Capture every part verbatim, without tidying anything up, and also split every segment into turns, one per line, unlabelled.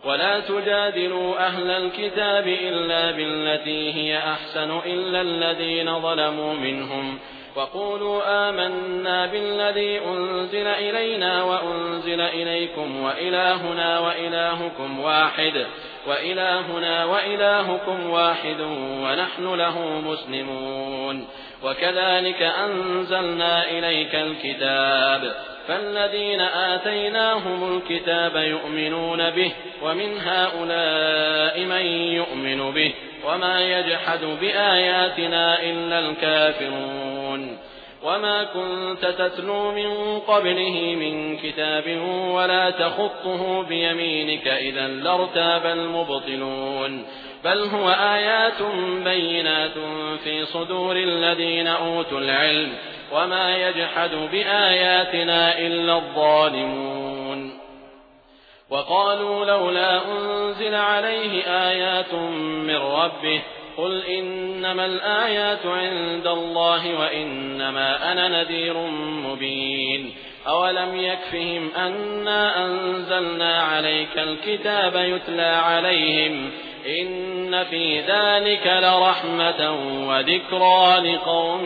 ولا تجادلوا أهل الكتاب إلا بالتي هي أحسن إلا الذين ظلموا منهم وقولوا آمنا بالذي أنزل إلينا وأنزل إليكم وإلهنا وإلهكم واحد وإلهنا وإلهكم واحد ونحن له مسلمون. وكذلك أنزلنا إليك الكتاب فالذين آتيناهم الكتاب يؤمنون به ومن هؤلاء من يؤمن به وما يجحد بآياتنا إلا الكافرون. وما كنت تتلو من قبله من كتاب ولا تخطه بيمينك إذا لارتاب المبطلون بل هو آيات بينات في صدور الذين أوتوا العلم وما يجحد بآياتنا إلا الظالمون. وقالوا لولا أنزل عليه آيات من ربه قل إنما الآيات عند الله وإنما أنا نذير مبين. أولم يكفهم أنا أنزلنا عليك الكتاب يتلى عليهم إن في ذلك لرحمة وذكرى لقوم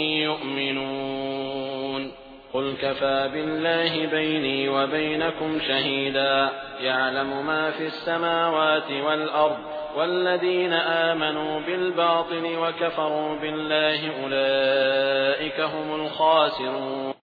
يؤمنون. قل كفى بالله بيني وبينكم شهيدا يعلم ما في السماوات والأرض والذين آمنوا بالباطل وكفروا بالله أولئك هم الخاسرون.